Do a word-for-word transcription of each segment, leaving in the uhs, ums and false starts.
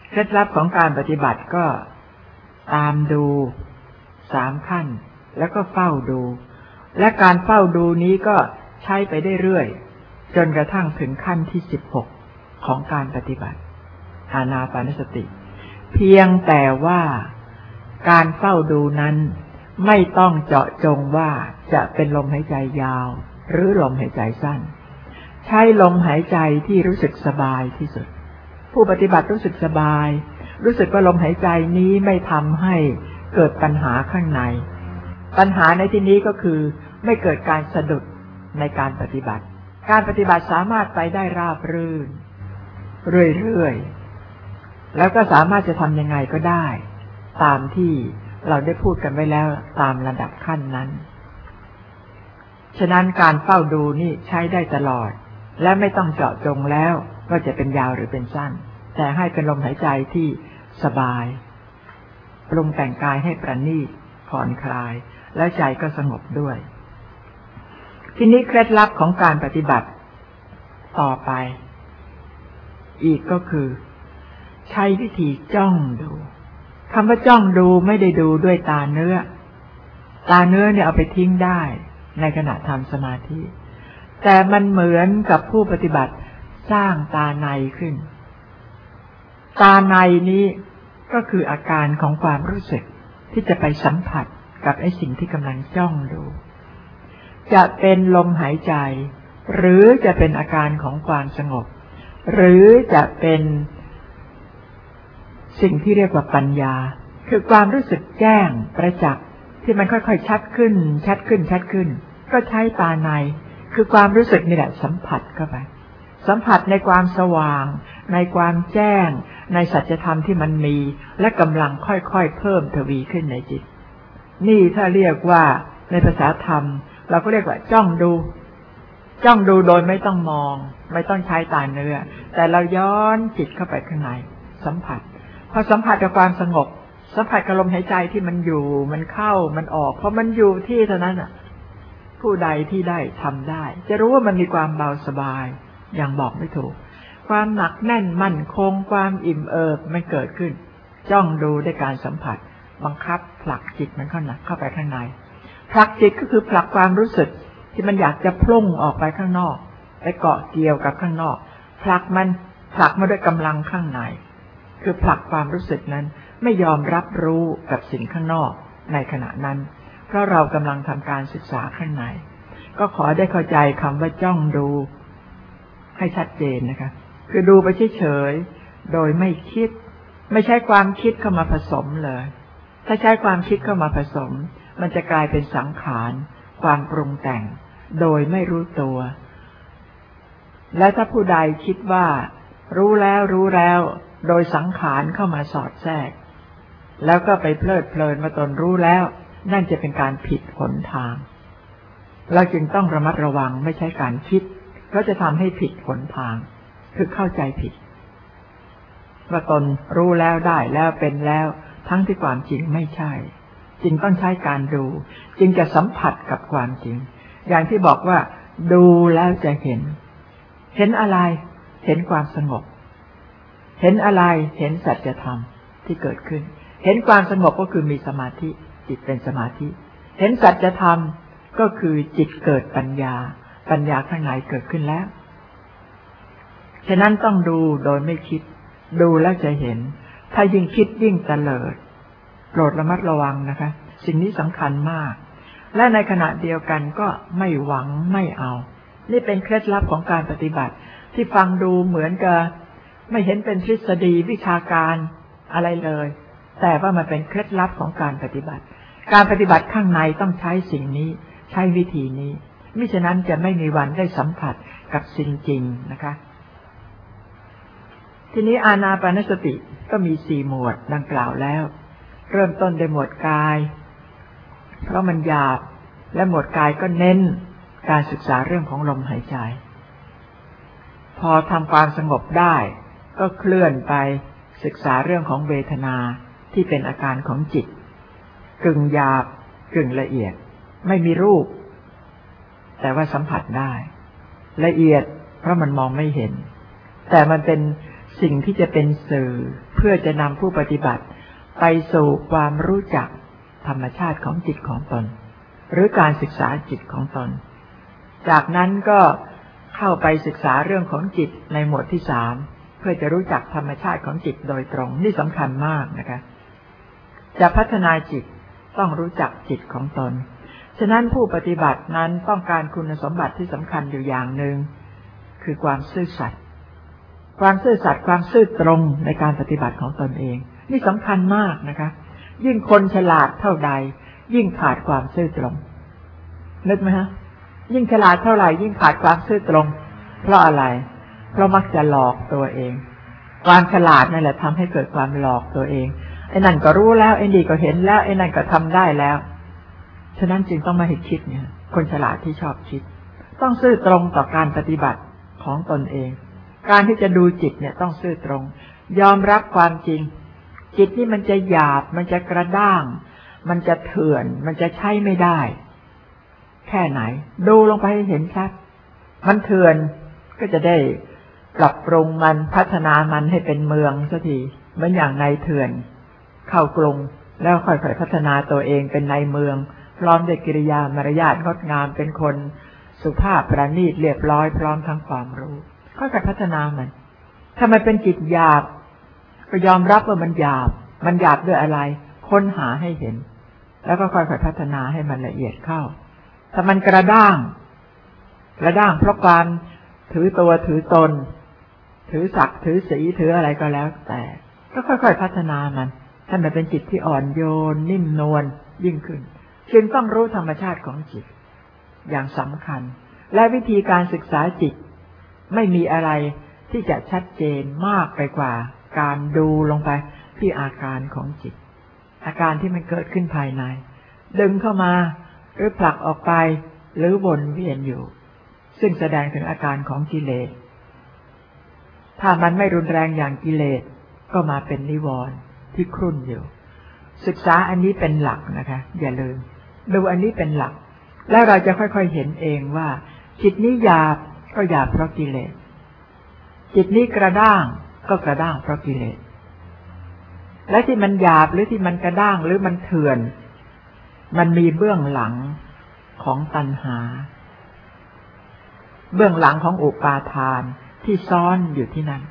เคล็ดลับของการปฏิบัติก็ตามดูสามขั้นแล้วก็เฝ้าดูและการเฝ้าดูนี้ก็ใช้ไปได้เรื่อยจนกระทั่งถึงขั้นที่สิบหกของการปฏิบัติอานาปานสติเพียงแต่ว่าการเฝ้าดูนั้นไม่ต้องเจาะจงว่าจะเป็นลมหายใจยาวหรือลมหายใจสั้นใช้ลมหายใจที่รู้สึกสบายที่สุดผู้ปฏิบัติรู้สึกสบายรู้สึกว่าลมหายใจนี้ไม่ทำให้เกิดปัญหาข้างในปัญหาในที่นี้ก็คือไม่เกิดการสะดุดในการปฏิบัติการปฏิบัติสามารถไปได้ราบรื่นเรื่อยๆแล้วก็สามารถจะทำยังไงก็ได้ตามที่เราได้พูดกันไว้แล้วตามระดับขั้นนั้นฉะนั้นการเฝ้าดูนี่ใช้ได้ตลอดและไม่ต้องเจาะจงแล้วว่าจะเป็นยาวหรือเป็นสั้นแต่ให้เป็นลมหายใจที่สบายปรุงแต่งกายให้ประณีตผ่อนคลายและใจก็สงบด้วยทีนี้เคล็ดลับของการปฏิบัติต่อไปอีกก็คือใช้วิธีจ้องดูคำว่าจ้องดูไม่ได้ดูด้วยตาเนื้อตาเนื้อเนี่ยเอาไปทิ้งได้ในขณะทำสมาธิแต่มันเหมือนกับผู้ปฏิบัติสร้างตาในขึ้นตาในนี้ก็คืออาการของความรู้สึกที่จะไปสัมผัสกับไอ้สิ่งที่กำลังจ้องดูจะเป็นลมหายใจหรือจะเป็นอาการของความสงบหรือจะเป็นสิ่งที่เรียกว่าปัญญาคือความรู้สึกแจ้งประจักษ์ที่มันค่อยๆชัดขึ้นชัดขึ้นชัดขึ้นก็ใช้ตาในคือความรู้สึกนี่แหละสัมผัสเข้าไปสัมผัสในความสว่างในความแจ้งในสัจธรรมที่มันมีและกำลังค่อยๆเพิ่มทวีขึ้นในจิตนี่ถ้าเรียกว่าในภาษาธรรมเราก็เรียกว่าจ้องดูจ้องดูโดยไม่ต้องมองไม่ต้องใช้ตาเนื้อแต่เราย้อนจิตเข้าไปข้างในสัมผัสพอสัมผัสกับความสงบสัมผัสกับลมหายใจที่มันอยู่มันเข้ามันออกเพราะมันอยู่ที่เท่านั้นอ่ะผู้ใดที่ได้ทำได้จะรู้ว่ามันมีความเบาสบายอย่างบอกไม่ถูกความหนักแน่นมั่นคงความอิ่มเอิบมันเกิดขึ้นจ้องดูด้วยการสัมผัสบังคับผลักจิตมันเข้าหนักเข้าไปข้างในผลักจิตก็คือผลักความรู้สึกที่มันอยากจะพุ่งออกไปข้างนอกไปเกาะเกี่ยวกับข้างนอกผลักมันผลักมาด้วยกำลังข้างในคือผลักความรู้สึกนั้นไม่ยอมรับรู้กับสิ่งข้างนอกในขณะนั้นเพราะเรากำลังทำการศึกษาข้างในก็ขอได้เข้าใจคำว่าจ้องดูให้ชัดเจนนะคะคือดูไปเฉยๆโดยไม่คิดไม่ใช่ความคิดเข้ามาผสมเลยถ้าใช้ความคิดเข้ามาผสมมันจะกลายเป็นสังขารความปรุงแต่งโดยไม่รู้ตัวและถ้าผู้ใดคิดว่ารู้แล้วรู้แล้วโดยสังขารเข้ามาสอดแทรกแล้วก็ไปเพลิดเพลินมาตนรู้แล้วนั่นจะเป็นการผิดหนทางเราจึงต้องระมัดระวังไม่ใช่การคิดเพราะจะทำให้ผิดหนทางคือเข้าใจผิดว่าตนรู้แล้วได้แล้วเป็นแล้วทั้งที่ความจริงไม่ใช่จึงต้องใช้การดูจึงจะสัมผัสกับความจริงอย่างที่บอกว่าดูแล้วจะเห็นเห็นอะไรเห็นความสงบเห็นอะไรเห็นสัจธรรมที่เกิดขึ้นเห็นความสงบก็คือมีสมาธิจิตเป็นสมาธิเห็นสัจธรรมก็คือจิตเกิดปัญญาปัญญาข้างในเกิดขึ้นแล้วฉะนั้นต้องดูโดยไม่คิดดูแล้วจะเห็นถ้ายิ่งคิดยิ่งเตลิดโปรดระมัดระวังนะคะสิ่งนี้สำคัญมากและในขณะเดียวกันก็ไม่หวังไม่เอานี่เป็นเคล็ดลับของการปฏิบัติที่ฟังดูเหมือนกับไม่เห็นเป็นทฤษฎีวิชาการอะไรเลยแต่ว่ามันเป็นเคล็ดลับของการปฏิบัติการปฏิบัติข้างในต้องใช้สิ่งนี้ใช้วิธีนี้มิฉะนั้นจะไม่มีวันได้สัมผัสกับสิ่งจริงนะคะทีนี้อานาปานสติก็มีสี่หมวดดังกล่าวแล้วเริ่มต้นด้วยหมวดกายเพราะมันหยาบและหมวดกายก็เน้นการศึกษาเรื่องของลมหายใจพอทำความสงบได้ก็เคลื่อนไปศึกษาเรื่องของเวทนาที่เป็นอาการของจิตกึ่งหยาบกึ่งละเอียดไม่มีรูปแต่ว่าสัมผัสได้ละเอียดเพราะมันมองไม่เห็นแต่มันเป็นสิ่งที่จะเป็นสื่อเพื่อจะนำผู้ปฏิบัติไปสู่ความรู้จักธรรมชาติของจิตของตนหรือการศึกษาจิตของตนจากนั้นก็เข้าไปศึกษาเรื่องของจิตในหมวดที่สามเพื่อจะรู้จักธรรมชาติของจิตโดยตรงนี่สำคัญมากนะคะจะพัฒนาจิตต้องรู้จักจิตของตนฉะนั้นผู้ปฏิบัตินั้นต้องการคุณสมบัติที่สำคัญอยู่อย่างหนึ่งคือความซื่อสัตย์ความซื่อสัตย์ความซื่อตรงในการปฏิบัติของตนเองนี่สำคัญมากนะคะยิ่งคนฉลาดเท่าใดยิ่งขาดความซื่อตรงนึกไหมฮะยิ่งฉลาดเท่าไหร่ยิ่งขาดความซื่อตรงเพราะอะไรเพราะมักจะหลอกตัวเองความฉลาดนั่นแหละทำให้เกิดความหลอกตัวเองไอ้นั่นก็รู้แล้วไอ้นี่ก็เห็นแล้วไอ้นั่นก็ทำได้แล้วฉะนั้นจึงต้องมาให้คิดเนี่ยคนฉลาดที่ชอบคิดต้องซื่อตรงต่อการปฏิบัติของตนเองการที่จะดูจิตเนี่ยต้องซื่อตรงยอมรับความจริงจิตนี่มันจะหยาบมันจะกระด้างมันจะเถื่อนมันจะใช้ไม่ได้แค่ไหนดูลงไปให้เห็นชัดมันเถื่อนก็จะได้ปรับปรุงมันพัฒนามันให้เป็นเมืองสักทีเหมือนอย่างนายเถื่อนเข้ากรุงแล้วค่อยๆพัฒนาตัวเองเป็นนายเมืองพร้อมด้วยกิริยามารยาทงดงามเป็นคนสุภาพประณีตเรียบร้อยพร้อมทั้งความรู้ค่อยๆพัฒนามันถ้ามันเป็นจิตหยาบก็ยอมรับว่ามันหยาบมันหยาบด้วยอะไรค้นหาให้เห็นแล้วก็ค่อยๆพัฒนาให้มันละเอียดเข้าถ้ามันกระด้างกระด้างเพราะความถือตัวถือตนถือศักดิ์ถือสีถืออะไรก็แล้วแต่ก็ค่อยๆพัฒนามันให้มันเป็นจิตที่อ่อนโยนนิ่มนวลยิ่งขึ้นจึงต้องรู้ธรรมชาติของจิตอย่างสำคัญและวิธีการศึกษาจิตไม่มีอะไรที่จะชัดเจนมากไปกว่าการดูลงไปที่อาการของจิตอาการที่มันเกิดขึ้นภายในดึงเข้ามาหรือผลักออกไปหรือวนเวียนอยู่ซึ่งแสดงถึงอาการของกิเลสถ้ามันไม่รุนแรงอย่างกิเลสก็มาเป็นนิวรณ์ที่ครุ่นอยู่ศึกษาอันนี้เป็นหลักนะคะอย่าลืมดูอันนี้เป็นหลักแล้วเราจะค่อยๆเห็นเองว่าจิตนี้หยาบก็หยาบเพราะกิเลสจิตนี้กระด้างก็กระด้างเพราะกิเลสและที่มันหยาบหรือที่มันกระด้างหรือมันเถื่อนมันมีเบื้องหลังของตัณหาเบื้องหลังของอุปาทานที่ซ่อนอยู่ที่นั่น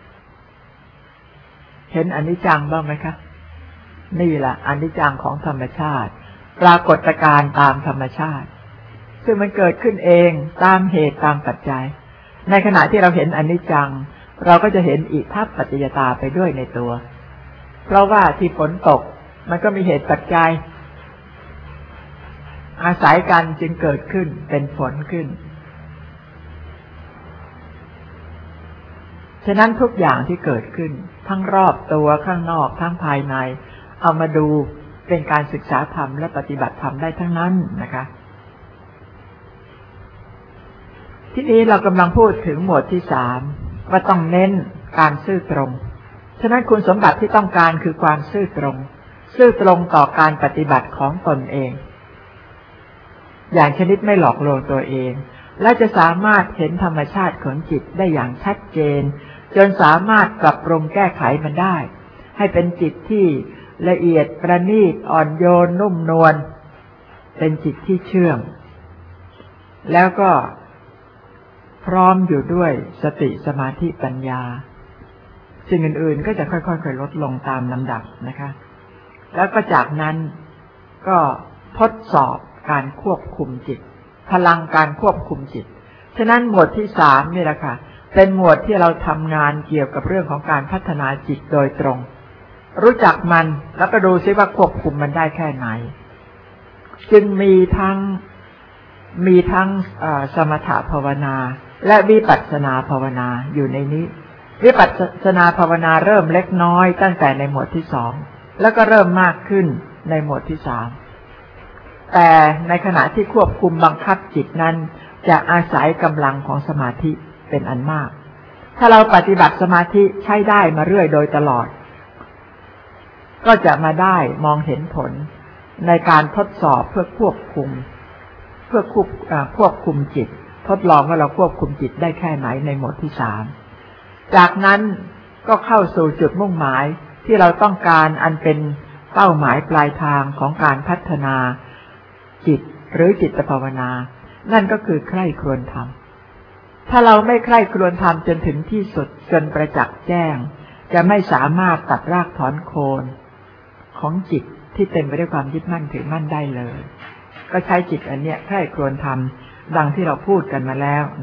เห็นอนิจจังบ้างไหมคะนี่แหละอนิจจังของธรรมชาติปรากฏการณ์ตามธรรมชาติซึ่งมันเกิดขึ้นเองตามเหตุตามปัจจัยในขณะที่เราเห็นอนิจจังเราก็จะเห็นอิทัปปัจจยตาไปด้วยในตัวเพราะว่าที่ฝนตกมันก็มีเหตุปัจจัยอาศัยกันจึงเกิดขึ้นเป็นฝนขึ้นฉะนั้นทุกอย่างที่เกิดขึ้นทั้งรอบตัวข้างนอกทั้งภายในเอามาดูเป็นการศึกษาธรรมและปฏิบัติธรรมได้ทั้งนั้นนะคะที่นี้เรากำลังพูดถึงหมวดที่สามว่าต้องเน้นการซื่อตรงฉะนั้นคุณสมบัติที่ต้องการคือความซื่อตรงซื่อตรงต่อการปฏิบัติของตนเองอย่างชนิดไม่หลอกลวงตัวเองและจะสามารถเห็นธรรมชาติของจิตได้อย่างชัดเจนจนสามารถปรับปรุงแก้ไขมันได้ให้เป็นจิตที่ละเอียดประณีตอ่อนโยนนุ่มนวลเป็นจิตที่เชื่องแล้วก็พร้อมอยู่ด้วยสติสมาธิปัญญาสิ่งอื่นๆก็จะค่อยๆลดลงตามลำดับนะคะแล้วก็จากนั้นก็ทดสอบการควบคุมจิตพลังการควบคุมจิตฉะนั้นหมวดที่สามนี่แหละค่ะเป็นหมวดที่เราทำงานเกี่ยวกับเรื่องของการพัฒนาจิตโดยตรงรู้จักมันแล้วก็ดูซิว่าควบคุมมันได้แค่ไหนจึงมีทั้งมีทั้งสมถภาวนาและวิปัสสนาภาวนาอยู่ในนี้วิปัสสนาภาวนาเริ่มเล็กน้อยตั้งแต่ในหมวดที่สองแล้วก็เริ่มมากขึ้นในหมวดที่สามแต่ในขณะที่ควบคุมบังคับจิตนั้นจะอาศัยกำลังของสมาธิเป็นอันมากถ้าเราปฏิบัติสมาธิใช้ได้มาเรื่อยโดยตลอดก็จะมาได้มองเห็นผลในการทดสอบเพื่อควบคุมเพื่อควบควบคุมจิตทดลองว่าเราควบคุมจิตได้แค่ไหนในหมวดที่สามจากนั้นก็เข้าสู่จุดมุ่งหมายที่เราต้องการอันเป็นเป้าหมายปลายทางของการพัฒนาจิตหรือจิตภาวนานั่นก็คือใคร่ครวญธรรมถ้าเราไม่ใคร่ครวญธรรมจนถึงที่สุดจนประจักษ์แจ้งจะไม่สามารถตัดรากถอนโคนของจิตที่เต็มไปด้วยความยึดมั่นถือมั่นได้เลยก็ใช้จิตอันเนี้ยใคร่ครวญธรรมดังที่เราพูดกันมาแล้ว